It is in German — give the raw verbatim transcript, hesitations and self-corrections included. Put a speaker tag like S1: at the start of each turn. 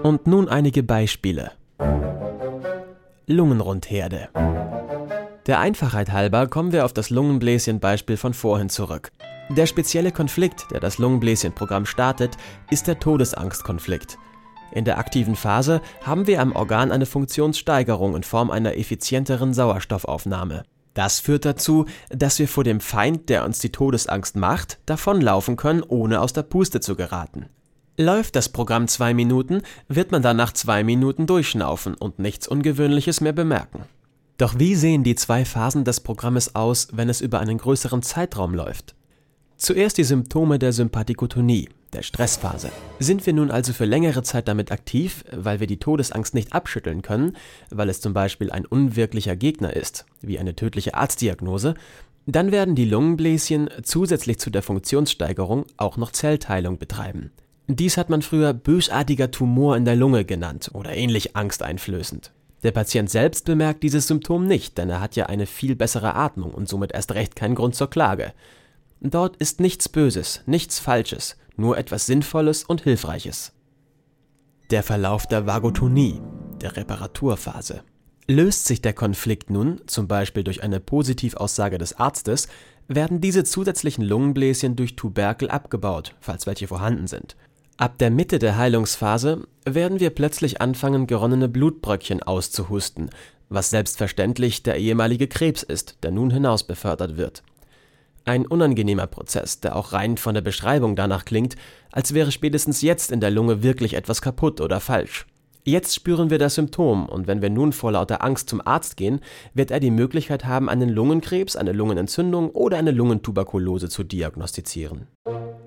S1: Und nun einige Beispiele. Lungenrundherde. Der Einfachheit halber kommen wir auf das Lungenbläschen-Beispiel von vorhin zurück. Der spezielle Konflikt, der das Lungenbläschen-Programm startet, ist der Todesangstkonflikt. In der aktiven Phase haben wir am Organ eine Funktionssteigerung in Form einer effizienteren Sauerstoffaufnahme. Das führt dazu, dass wir vor dem Feind, der uns die Todesangst macht, davonlaufen können, ohne aus der Puste zu geraten. Läuft das Programm zwei Minuten, wird man dann nach zwei Minuten durchschnaufen und nichts Ungewöhnliches mehr bemerken. Doch wie sehen die zwei Phasen des Programmes aus, wenn es über einen größeren Zeitraum läuft? Zuerst die Symptome der Sympathikotonie, der Stressphase. Sind wir nun also für längere Zeit damit aktiv, weil wir die Todesangst nicht abschütteln können, weil es zum Beispiel ein unwirklicher Gegner ist, wie eine tödliche Arztdiagnose, dann werden die Lungenbläschen zusätzlich zu der Funktionssteigerung auch noch Zellteilung betreiben. Dies hat man früher bösartiger Tumor in der Lunge genannt oder ähnlich angsteinflößend. Der Patient selbst bemerkt dieses Symptom nicht, denn er hat ja eine viel bessere Atmung und somit erst recht keinen Grund zur Klage. Dort ist nichts Böses, nichts Falsches, nur etwas Sinnvolles und Hilfreiches. Der Verlauf der Vagotonie, der Reparaturphase. Löst sich der Konflikt nun, zum Beispiel durch eine Positivaussage des Arztes, werden diese zusätzlichen Lungenbläschen durch Tuberkel abgebaut, falls welche vorhanden sind. Ab der Mitte der Heilungsphase werden wir plötzlich anfangen, geronnene Blutbröckchen auszuhusten, was selbstverständlich der ehemalige Krebs ist, der nun hinaus befördert wird. Ein unangenehmer Prozess, der auch rein von der Beschreibung danach klingt, als wäre spätestens jetzt in der Lunge wirklich etwas kaputt oder falsch. Jetzt spüren wir das Symptom und wenn wir nun vor lauter Angst zum Arzt gehen, wird er die Möglichkeit haben, einen Lungenkrebs, eine Lungenentzündung oder eine Lungentuberkulose zu diagnostizieren.